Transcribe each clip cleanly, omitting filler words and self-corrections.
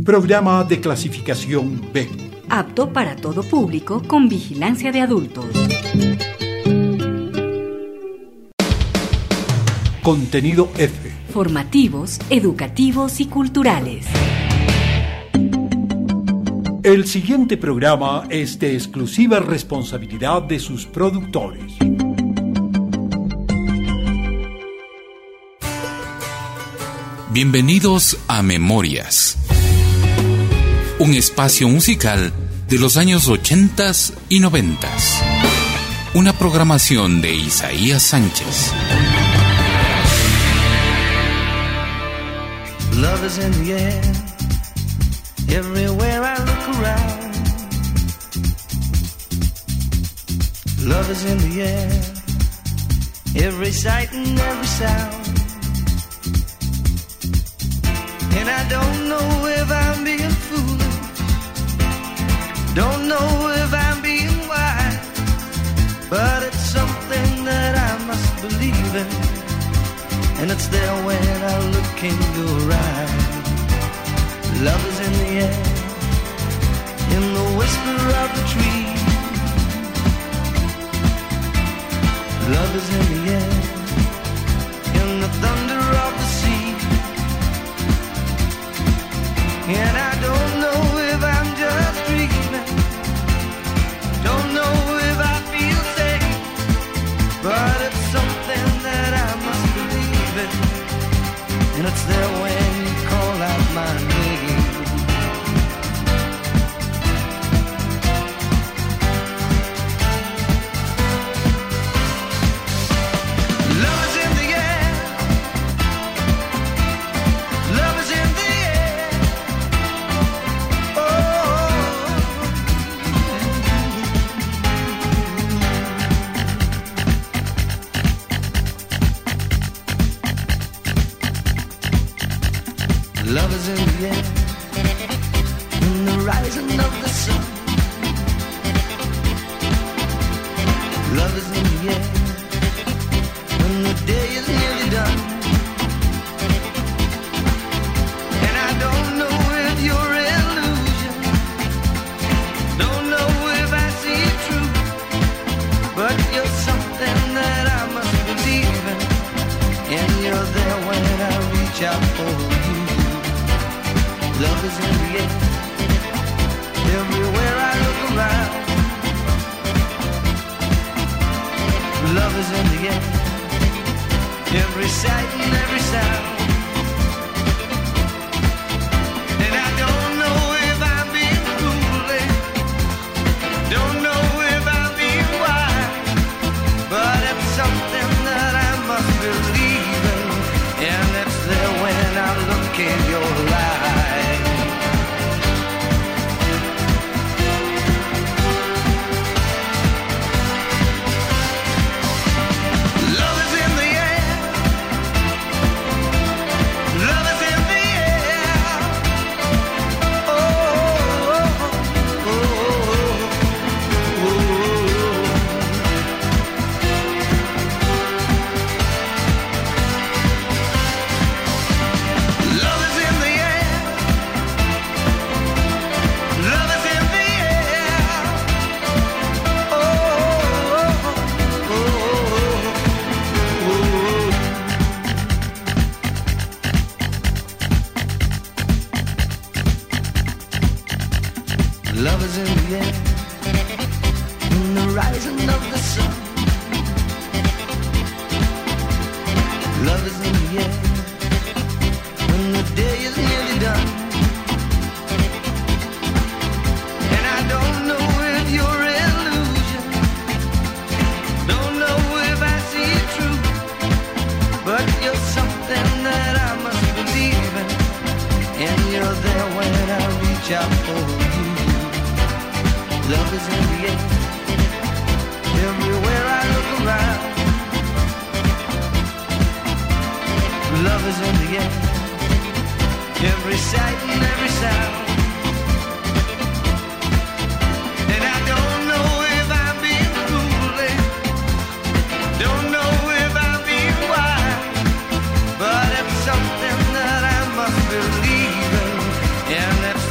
programa de clasificación B. Apto para todo público con vigilancia de adultos. Contenido F. Formativos, educativos y culturales. El siguiente programa es de exclusiva responsabilidad de sus productores. Bienvenidos a Memorias, un espacio musical de los años 80 y 90. Una programación de Isaías Sánchez. Love is in the air, everywhere I look around. Love is in the air, every sight and every sound. And I don't know if I'm being foolish, don't know if I'm being wise, but it's something that I must believe in, and it's there when I look in your eyes. Love is in the air, in the whisper of the tree. Love is in the air, in the thunder of the sea. And I don't know if I'm just dreaming, don't know if I feel safe, but it's something that I must believe in, and it's there when you call out my name. Love is in the air, love is in the air. Love is in the air, in the rising of the sun. Love is in the air, when the day is nearly done. And I don't know if you're illusion, don't know if I see it true, but you're something that I must believe in, and you're there when I reach out for you. Love is in the air, everywhere I look around. Love is in the air, every sight and every sound. And I don't know if I'm being foolish, don't know if I'm being wise, but it's something that I must believe in, and it's there when I look in your eyes. Love is in the air, in the rising of the sun. Love is in the air, when the day is nearly done. And I don't know if you're illusion, don't know if I see it true, but you're something that I must believe in, and you're there when I reach out for you. Love is in the air, everywhere I look around. Love is in the air, every sight and every sound. And I don't know if I'm being foolish, don't know if I'm being wise, but it's something that I must believe in, and it's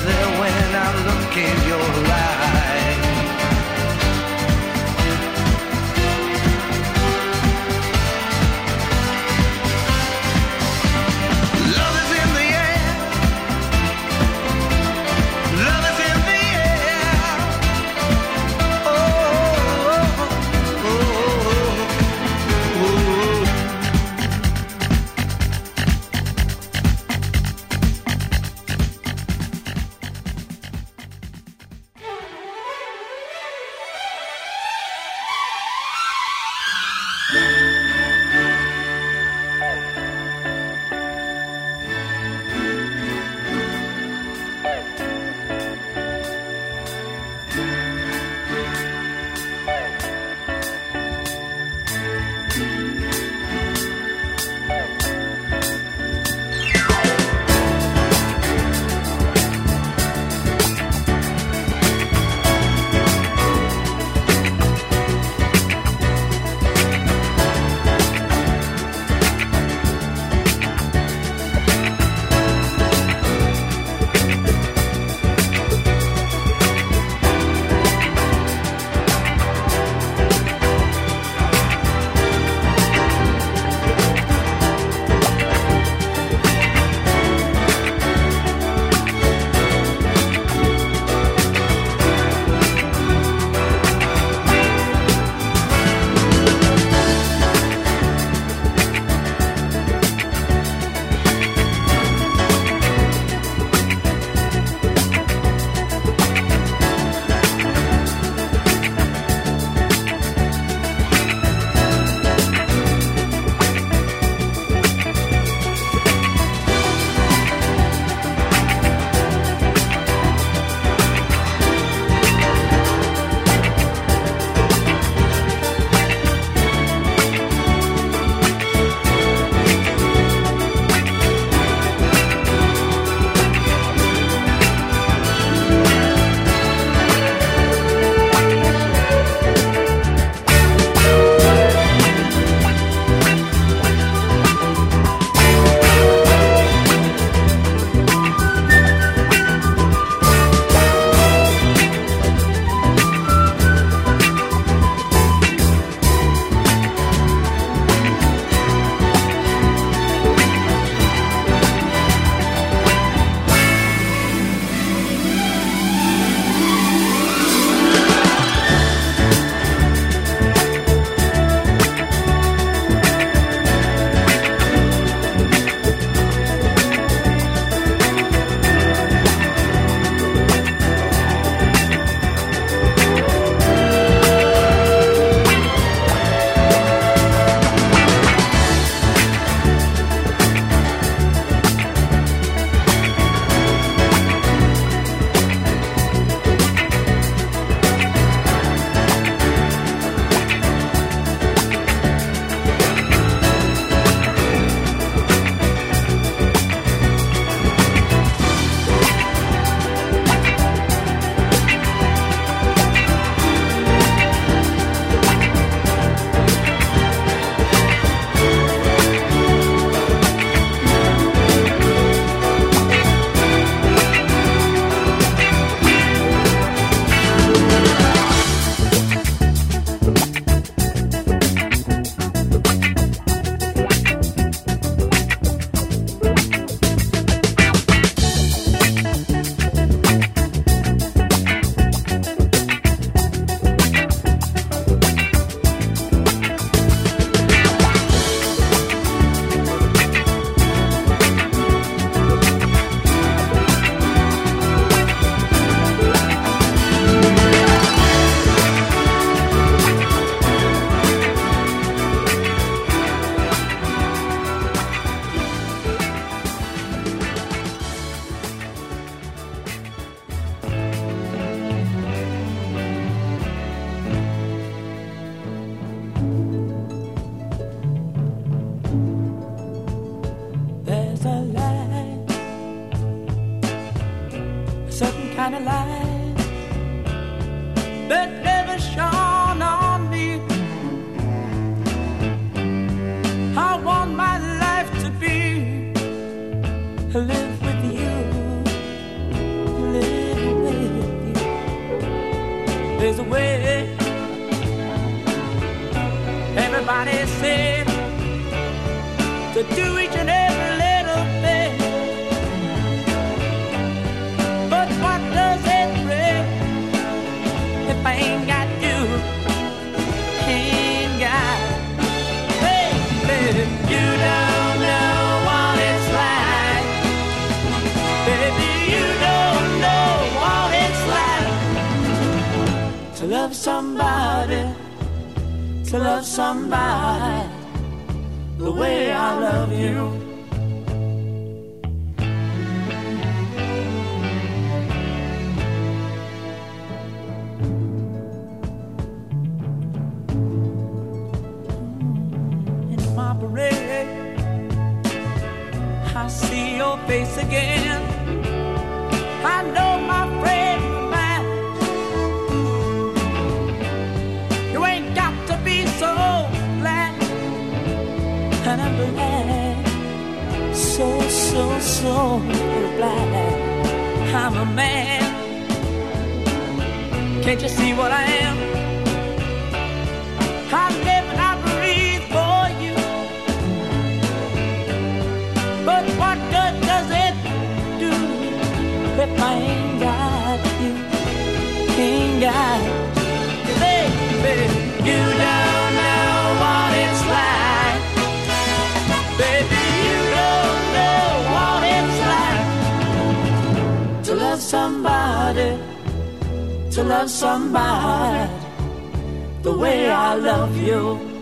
kind of light that never shone on me. I want my life to be live with you, live with you. There's a way. Everybody said to do each and every little thing, but what does it bring if I ain't got you? Ain't got, baby, you don't know what it's like. Baby, you don't know what it's like to love somebody, to love somebody the way I love you. In my parade, I see your face again. I know my friend of mine. You ain't got to be so glad. And I'm glad, so glad I'm a man. Can't you see what I am? I live and I breathe for you. But what good does it do if I ain't got you? Ain't got you, baby. You don't know what it's like. Baby, you don't know what it's like to love somebody, to love somebody the way I love you.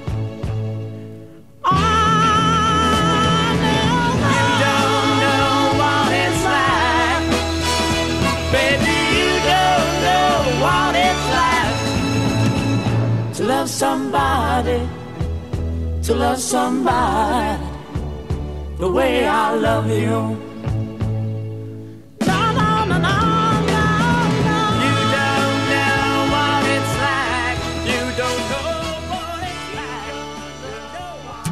Oh, no, you don't know what it's like. Baby, you don't know what it's like to love somebody, to love somebody the way I love you. No, no, no, no, no, no. You don't know what it's like. You don't know what it's like. You know what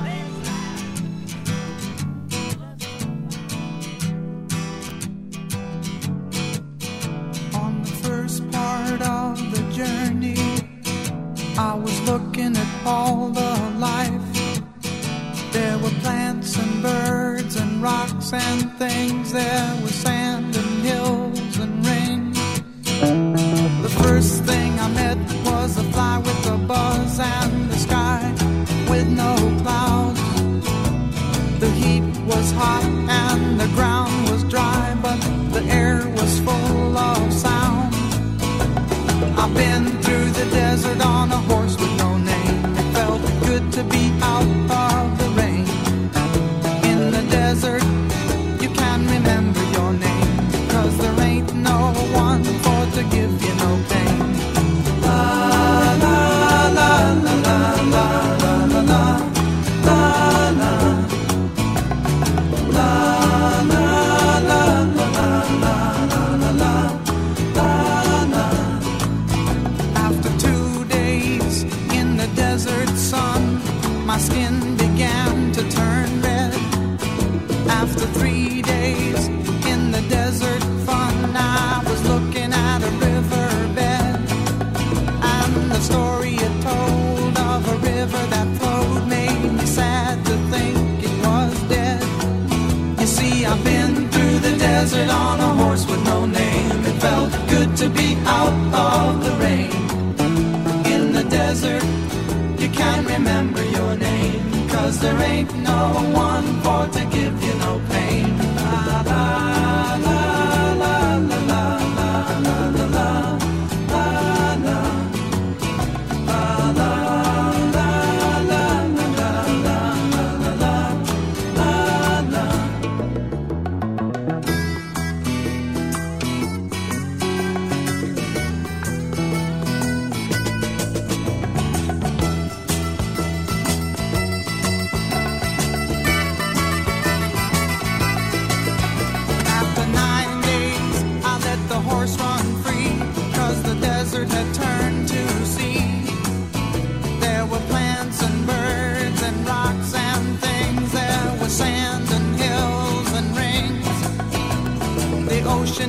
it's like. On the first part of the journey, I was looking at all the life. There were plants and birds and rocks and things. There was sand and hills and rain. The first thing I met was a fly with a buzz and the sky with no clouds. The heat was hot and the ground was dry, but the air was full of sound. I've been through the desert on a horse with no name. It felt good to be out of the rain. In the desert, you can remember your name, 'cause there ain't no one for to give you no pain. La la la la la la la la la la la la la la la la. After 2 days in the desert sun, my skin began to turn red. After 3 days in the desert fun, I was looking at a riverbed, and the story it told of a river that flowed made me sad to think it was dead. You see, I've been through the desert on a horse with no name. It felt good to be out of the rain. In the desert, you can't remember your name, 'cause there ain't no one for to give you no pain. La la la la la la la la la la la la la la la.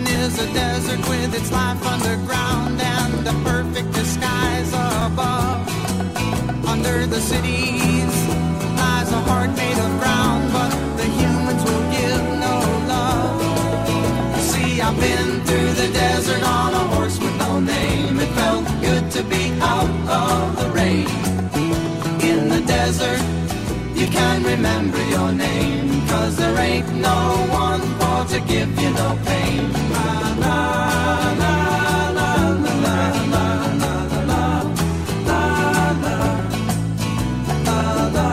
is a desert with its life underground and a perfect disguise above. Under the cities lies a heart made of ground, but the humans will give no love. See, I've been through the desert on a horse with no name. It felt good to be out of the rain. In the desert, you can remember your name, 'cause there ain't no one for to give you no pain. La, la, la, la, la, la, la, la, la, la, la, la, la,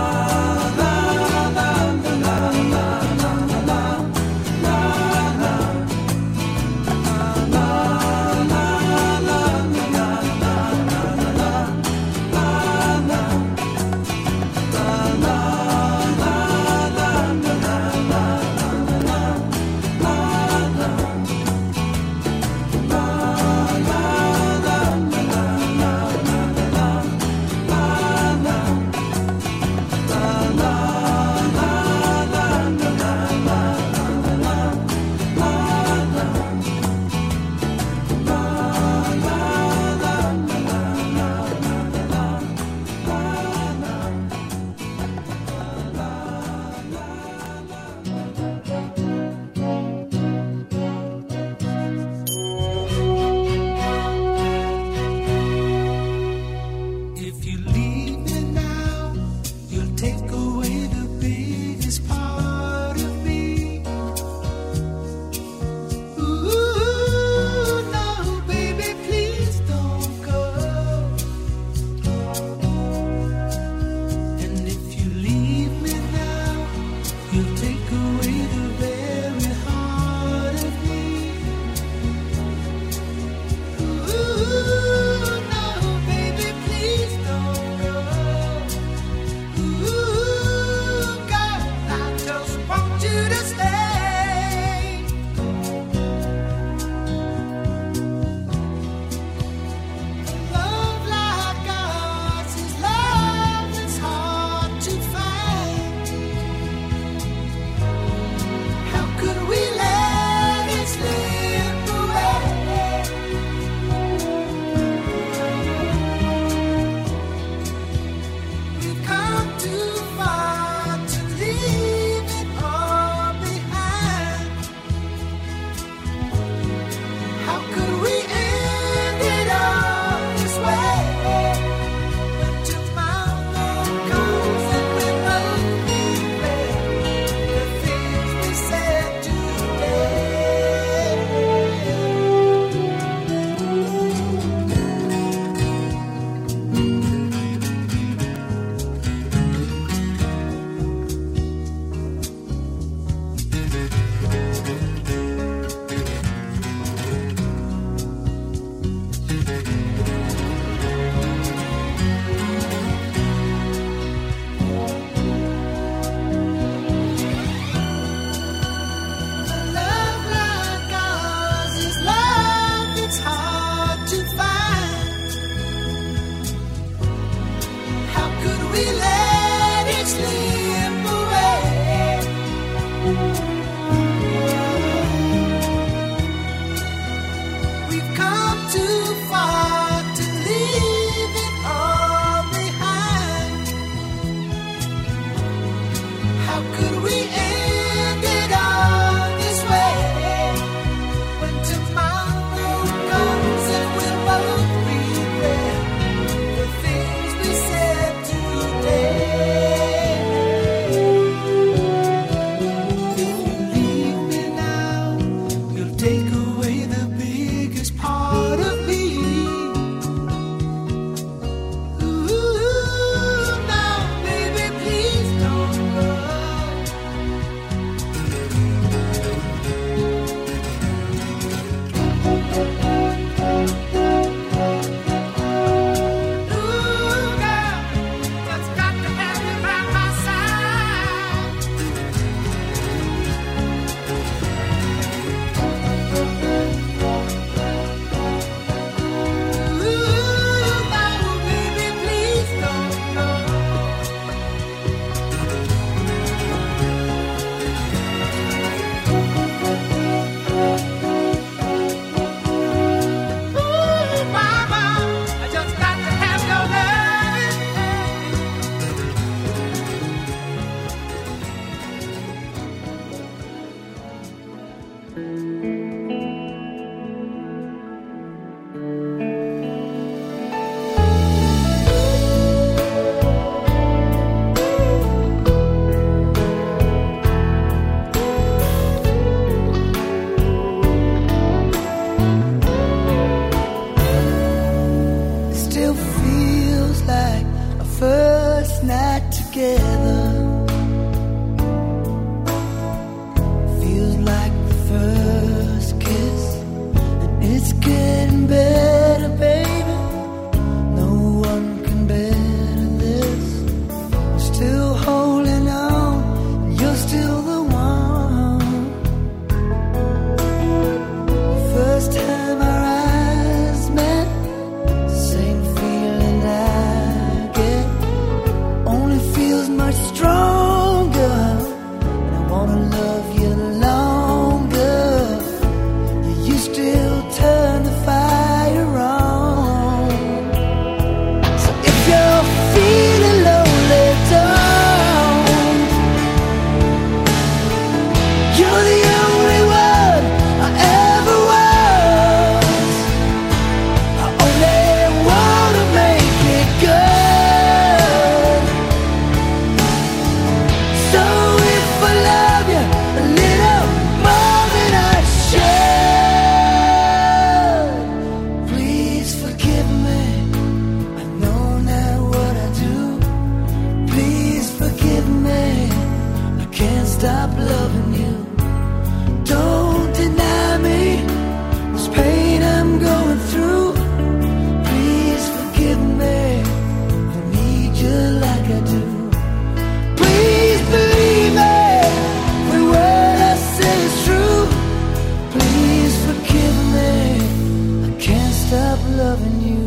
loving you.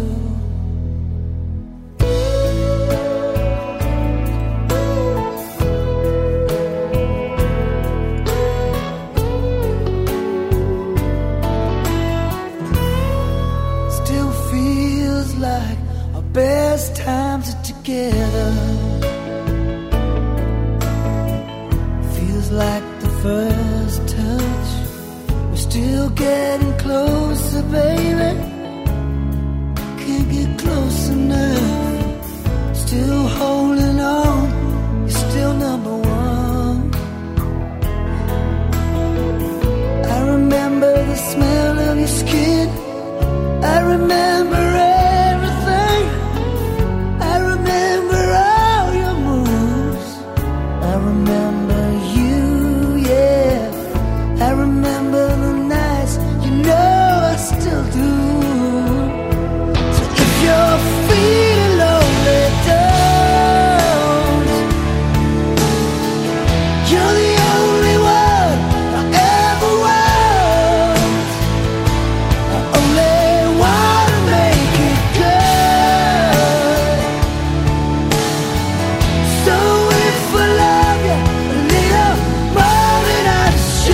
Still feels like our best times are together. Feels like the first touch. We're still getting closer, baby. Can't get close enough. Still holding on. You're still number one. I remember the smell of your skin. I remember everything. I remember all your moves. I remember you, yeah. I remember the nights, you know I still do. So if you're feeling lonely, don't. You're the only one I ever want. I only wanna make it good. So if I love you a little more than I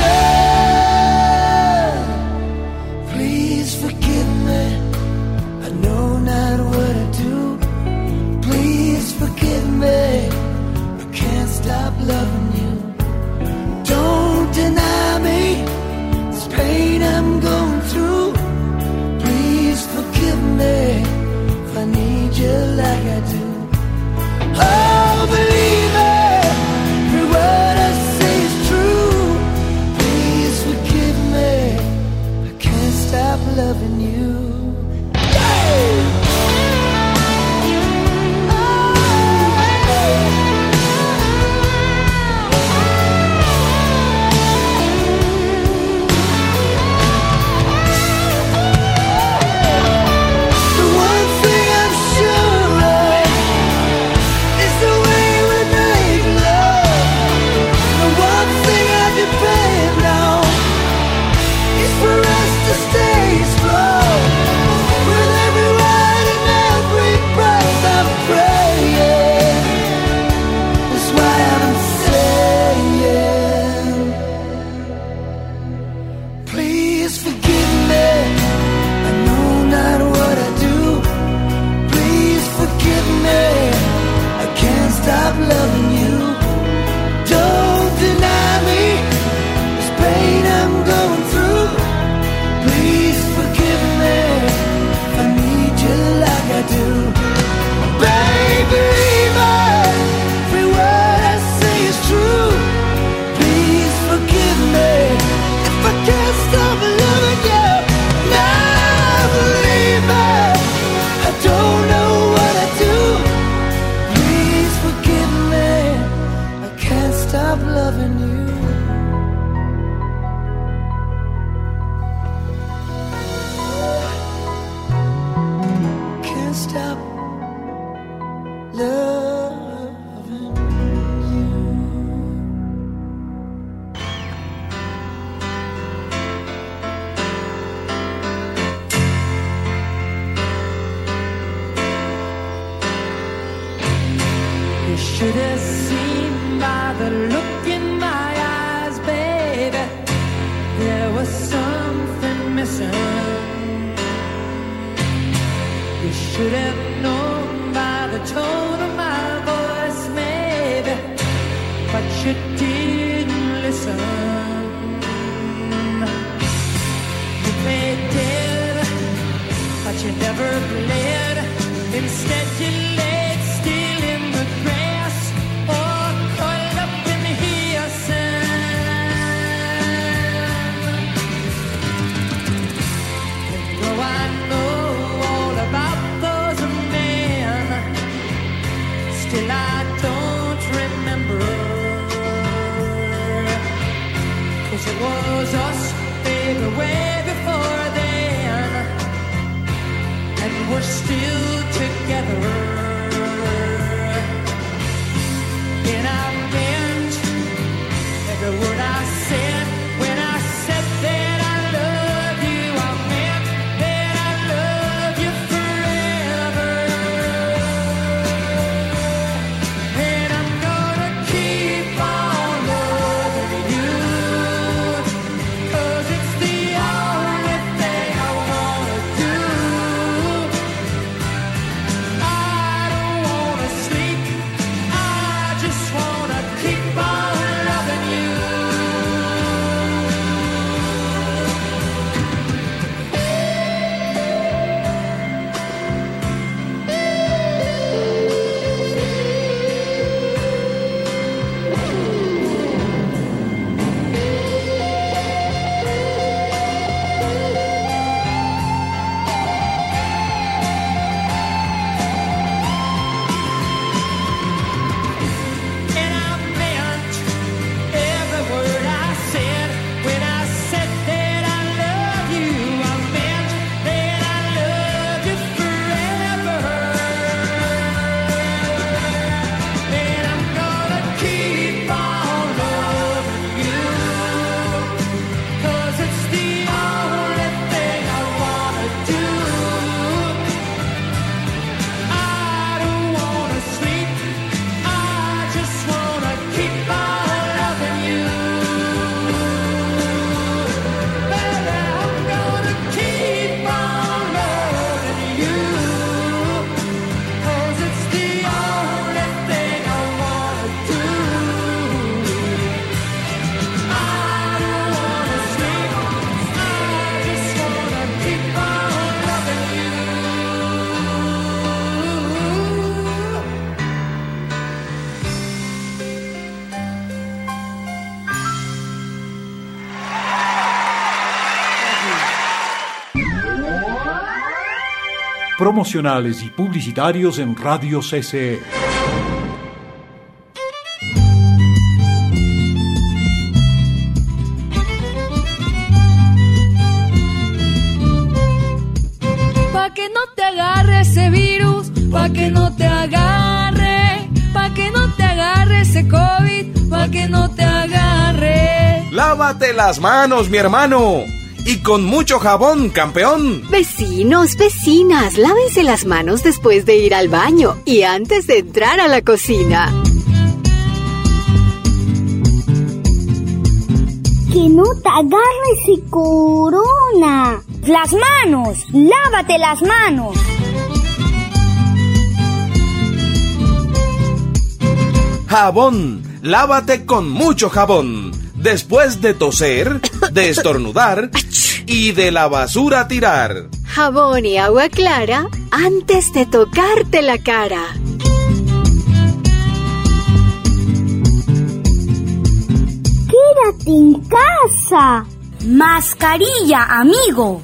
should, please forgive me. I know not what I do. Please forgive me. I can't stop loving you. Don't deny me this pain I'm going through. Please forgive me if I need you like I do. Oh, believe me, every word I say is true. Please forgive me. I can't stop loving you. The one thing I'm sure of is the way we make love. The one thing I depend on is for us to stay strong. With every word and every breath I'm praying. That's why I'm saying, please forgive me. I know not what I do. Please forgive me. I can't stop loving you. Don't deny me this pain I'm going through. Please forgive me if I need you like I do. Baby, every word I say is true. Please forgive me if I can't stop loving you. Now believe me, I don't know what I do. Please forgive me, I can't stop loving you. Can't stop loving you. You should have seen by the look in my eyes, baby. There was something missing. You should have known by the tone of my voice, maybe, but you didn't listen. You played dead, but you never bled. Instead you laid still in the grass, or curled up in here sand. And though I know all about those men, still I don't remember. 'Cause it was us, baby, way before then, and we're still together. promocionales y publicitarios en Radio CCE. Pa' que no te agarre ese virus, pa' que no te agarre, pa' que no te agarre ese COVID, pa' que no te agarre. Lávate las manos, mi hermano. Y con mucho jabón, campeón. Vecinos, vecinas, lávense las manos después de ir al baño y antes de entrar a la cocina. Que no te agarre ese corona. Las manos, lávate las manos. Jabón, lávate con mucho jabón. Después de toser, de estornudar y de la basura tirar. Jabón y agua clara antes de tocarte la cara. Quédate en casa. Mascarilla, amigo.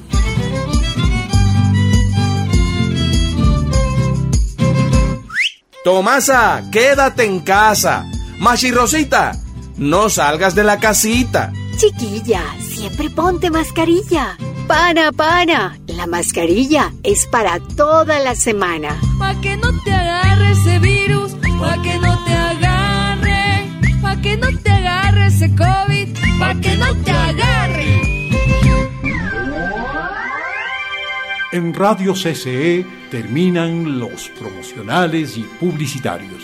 Tomasa, quédate en casa. Machirrosita, no salgas de la casita. Chiquilla, siempre ponte mascarilla. Pana, la mascarilla es para toda la semana. Pa' que no te agarre ese virus, pa' que no te agarre, pa' que no te agarre ese COVID, pa' que no te agarre. En Radio CCE terminan los promocionales y publicitarios.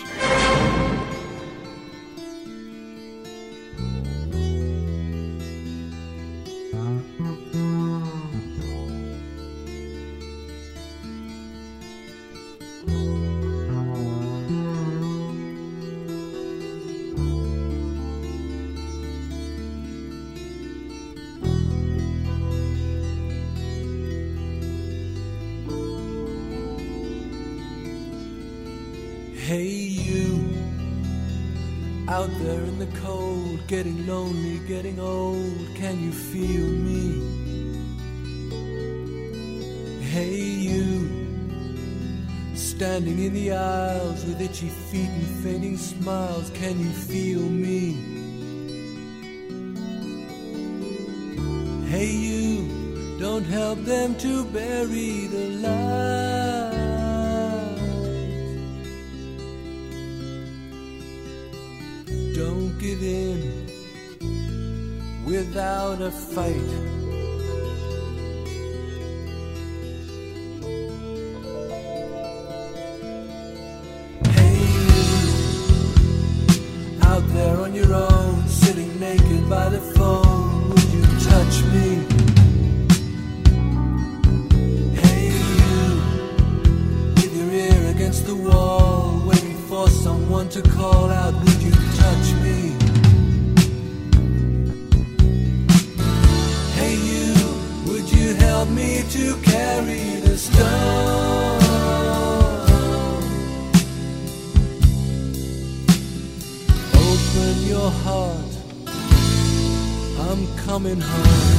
Hey you, out there in the cold, getting lonely, getting old, can you feel me? Hey you, standing in the aisles with itchy feet and fainting smiles, can you feel me? Hey you, don't help them to bury the light. Don't give in without a fight. Hey you, out there on your own, sitting naked by the phone, would you touch me? Hey you, with your ear against the wall, waiting for someone to call out, would you touch me? Hey you, would you help me to carry the stone? Open your heart, I'm coming home.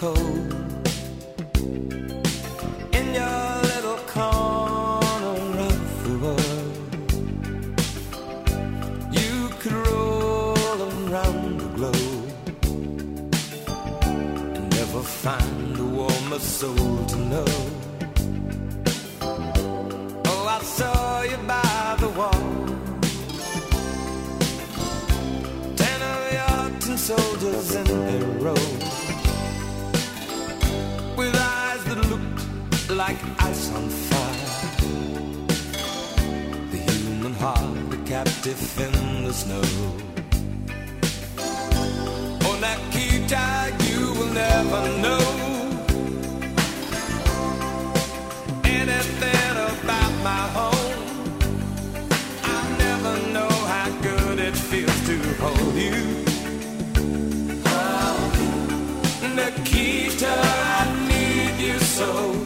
cold. In your little corner of the world, you could roll around the globe and never find a warmer soul to know. Oh, I saw you by the wall, 10 of your tin soldiers in a row, with eyes that looked like ice on fire. The human heart, a captive in the snow. Oh, Nikita, you will never know anything about my home. I'll never know how good it feels to hold you. Oh, Nikita, I need you so.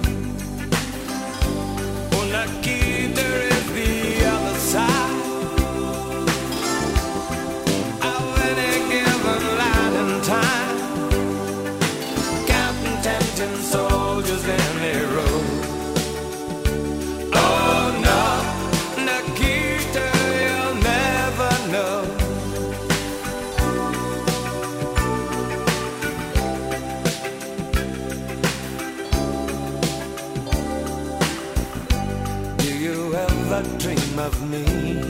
Oh, Nikita is the other side of any given line in time, counting 10 soldiers in a row. Oh no, Nikita, you'll never know. Do you ever dream of me?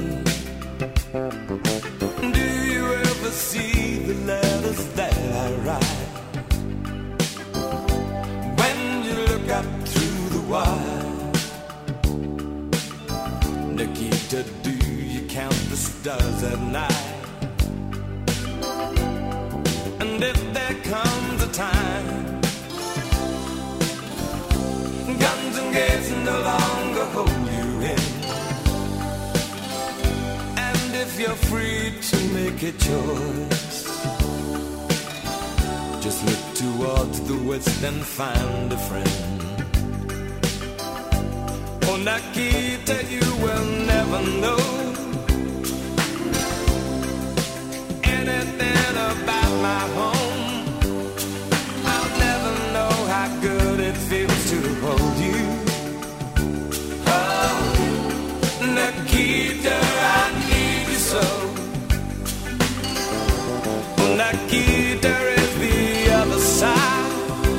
Do you ever see the letters that I write? When you look up through the wire, Nikita, do you count the stars at night? And if there comes a time guns and gates no longer hold you in, and if you're free to make a choice, just look towards the west and find a friend. Oh, Nikita, you will never know anything about my home. I'll never know how good it feels to hold you. Oh, Nikita, I need you so. Oh, Nikita is the other side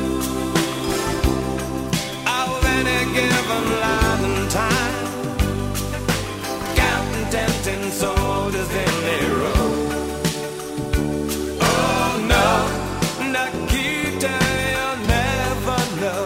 of any given line in time, counting 10 soldiers in a row. Oh no, Nikita, you'll never know.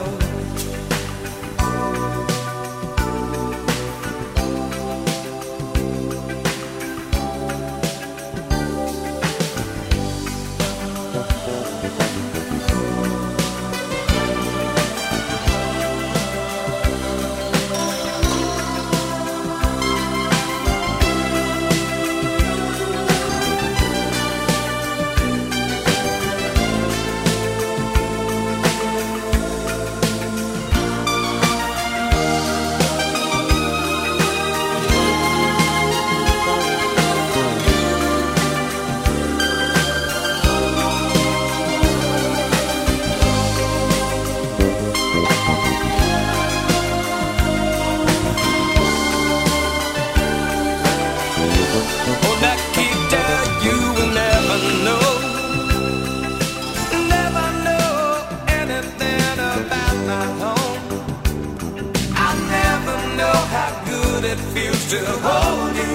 It feels to hold you.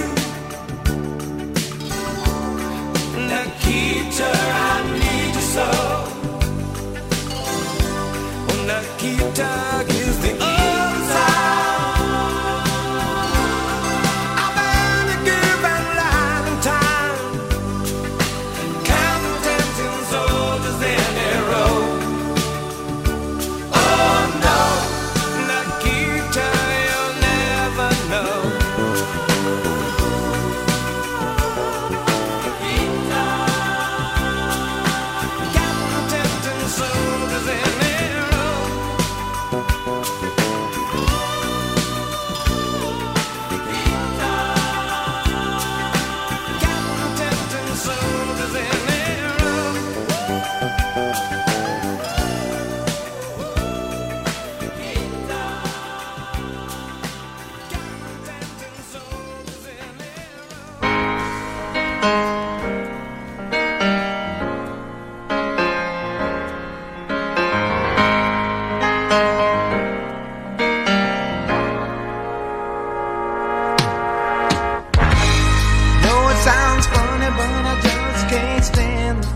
Nikita, I need you so. Oh, Nikita is the inside of any given line in time, counting 10 soldiers in a row. Oh no, Nikita, you'll never know. Counting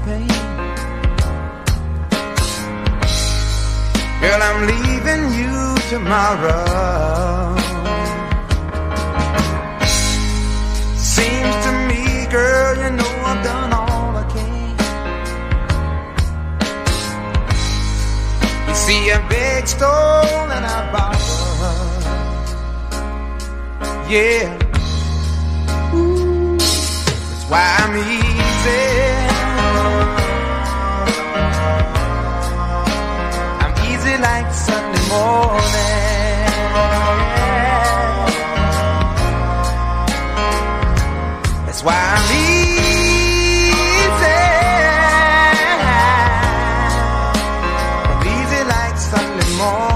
pain. Girl, I'm leaving you tomorrow. Seems to me, girl, you know I've done all I can. You see a big stone and I borrow. Yeah. Ooh, that's why I'm easy. I'm easy like Sunday morning. That's why I'm easy. I'm easy like Sunday morning.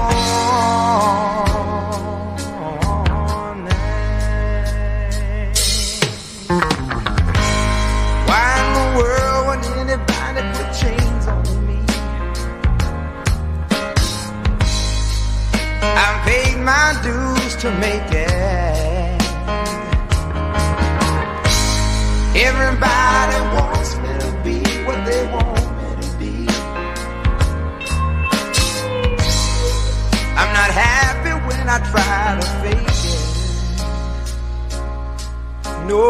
Why in the world would anybody put chains on me? I've paid my dues to make it. Everybody wants me to be what they want me to be. I'm not happy when I try to fake it. No.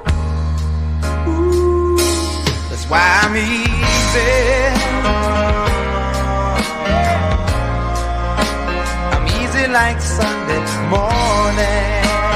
Ooh, that's why I'm easy. I'm easy like Sunday morning.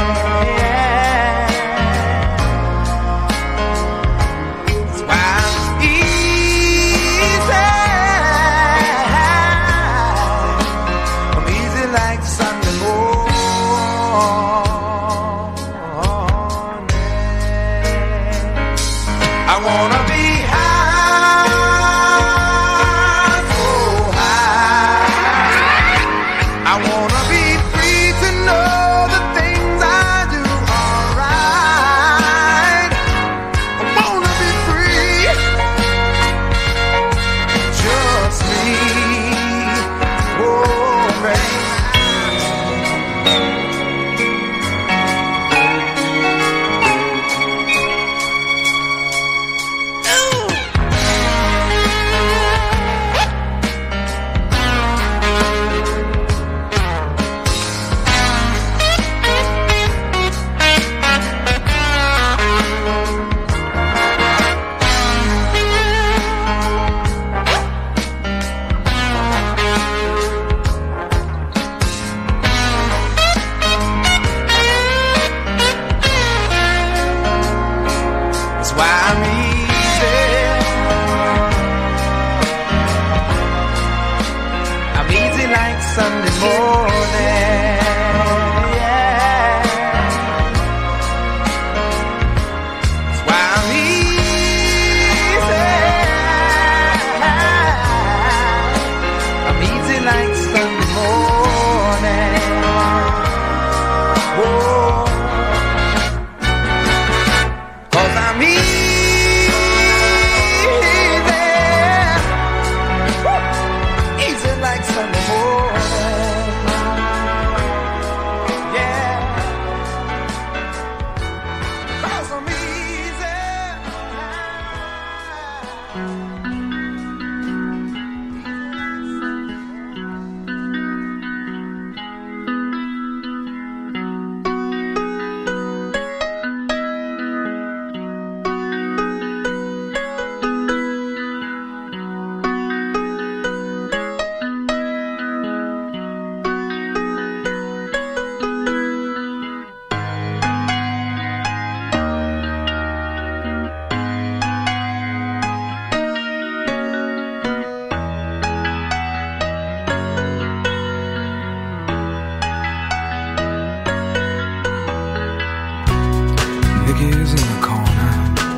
Vicky's in the corner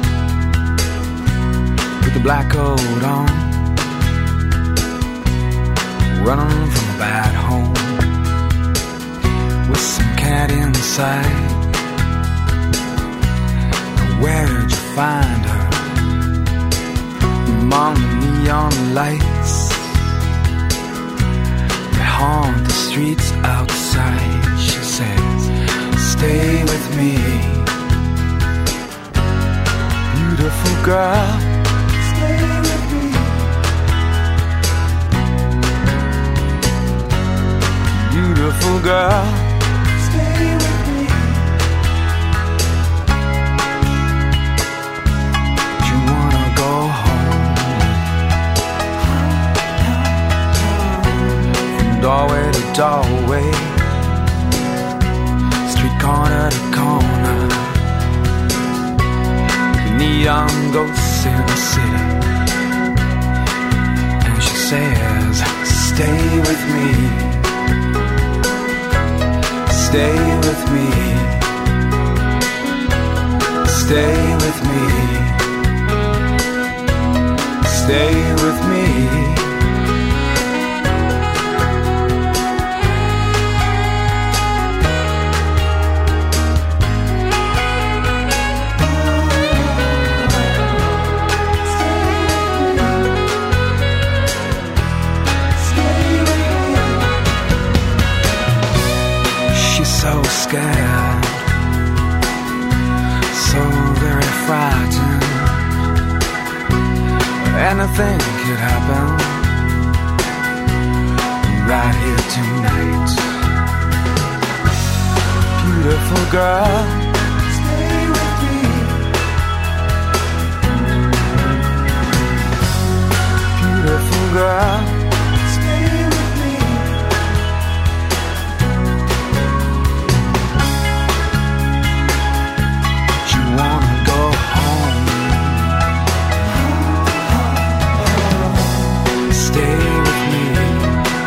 with the black coat on, running from a bad home with some cat inside. Where'd you find her? Among the neon lights that haunt the streets outside. She says, stay with me, beautiful girl, stay with me. girl. Stay with me. You wanna go home. From doorway to doorway, street corner to corner, neon ghosts in the city. And she says, stay with me. Stay with me. Stay with me. Stay with me. So scared, so very frightened. Anything could happen right here tonight. Beautiful girl, stay with me. Beautiful girl, stay with me. Wanna go home. Stay with me.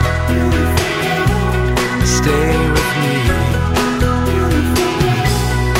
Stay with me.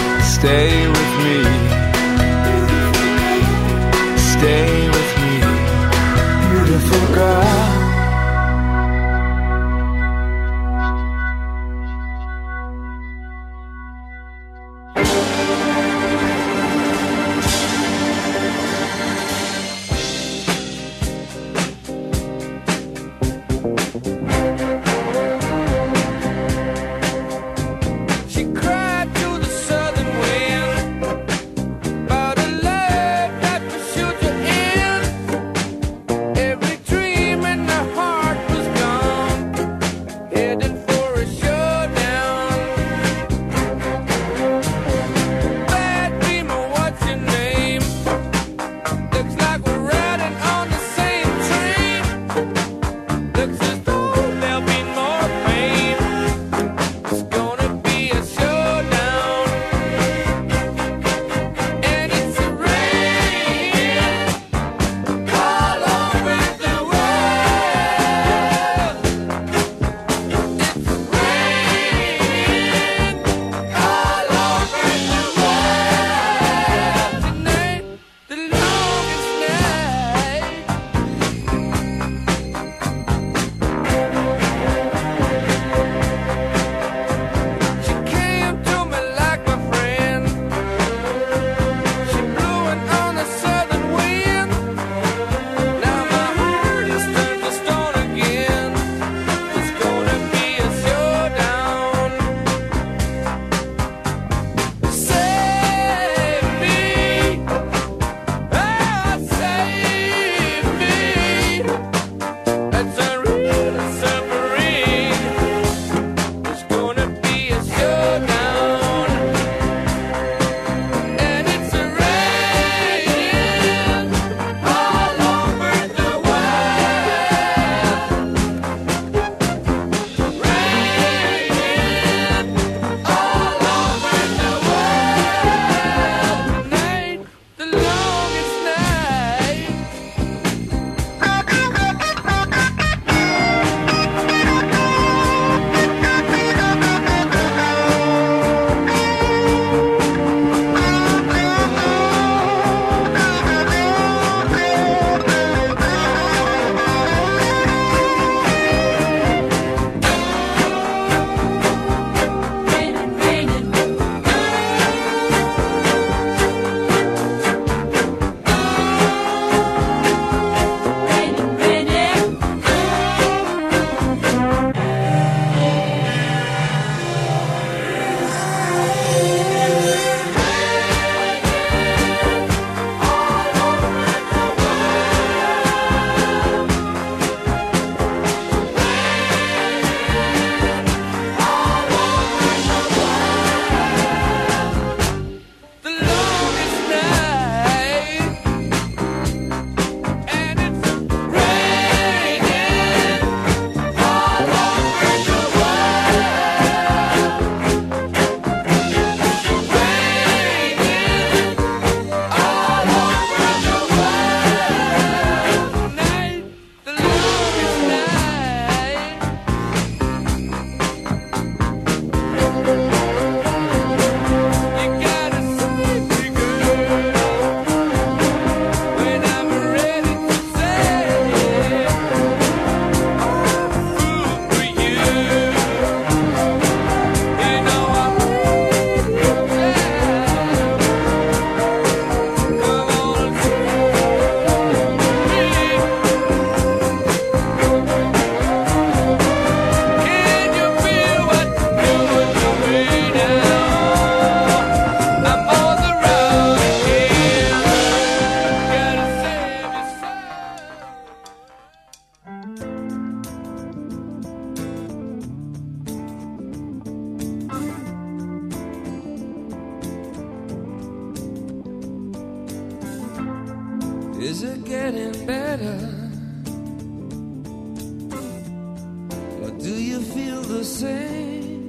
getting better? Or do you feel the same?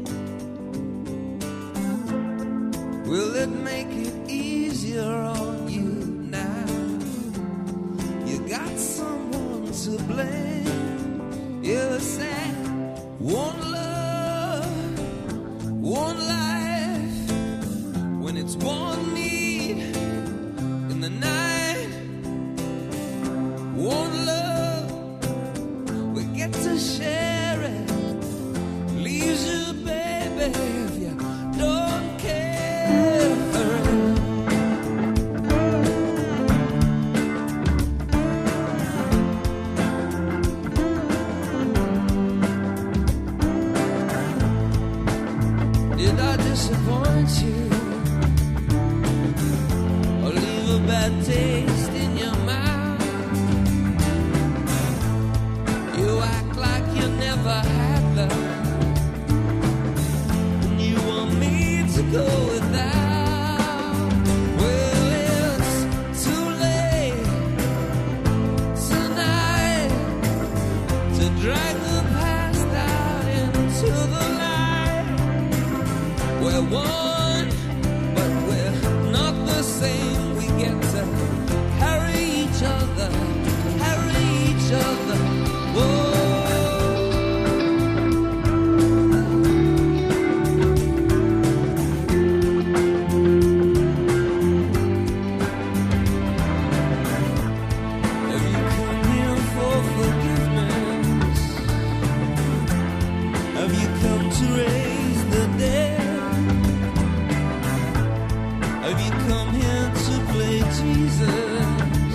Will it make it easier on you now? You got someone to blame. You say one love, one life. When it's one need in the night, one love, we get to share it. Leaves you, baby, if you don't care for it. Did I disappoint you? Or leave a bad taste in your mouth? You act like you never had love, and you want me to go without. Well, it's too late tonight to drag the past out into the light. We're one, but we're not the same. We get to carry each other, carry each other. Whoa. Have you come here for forgiveness? Have you come to raise the dead? Have you come here to play Jesus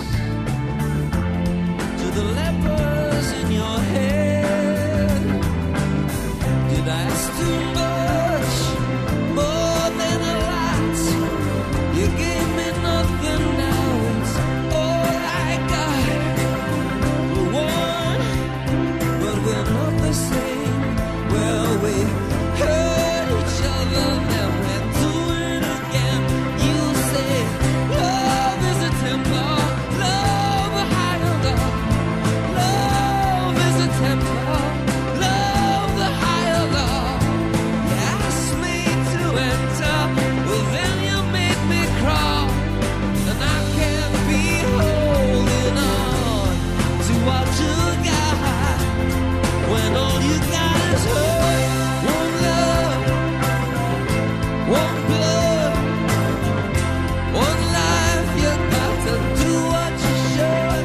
to the lepers in your head? Did I ask too much, more than a lot? You gave me nothing, now it's all I got. We're one, but we're not the same. Well, we hurt each other, then we're doing it again. You say love is a temper, love a higher love. Love is a temper, love the higher love. You asked me to enter, well then you made me crawl, and I can't be holding on to what you got when all you got is hurt. One love, one blood, one life. You got to do what you should.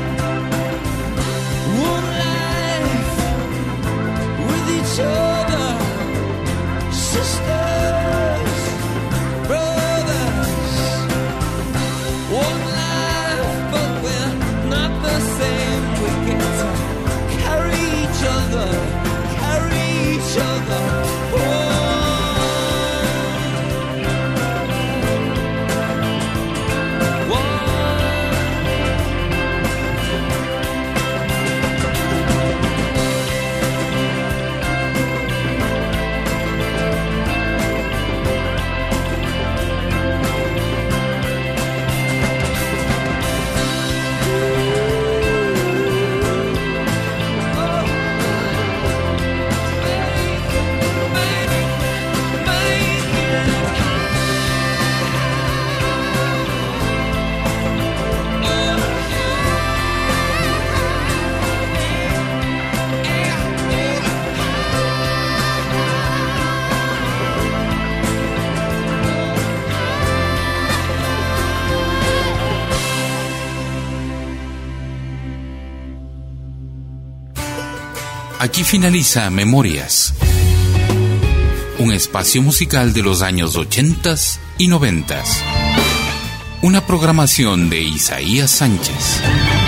One life with each other, sisters, brothers. One life, but we're not the same. We get to carry each other, carry each other. Aquí finaliza Memorias, un espacio musical de los años 80 y 90. Una programación de Isaías Sánchez.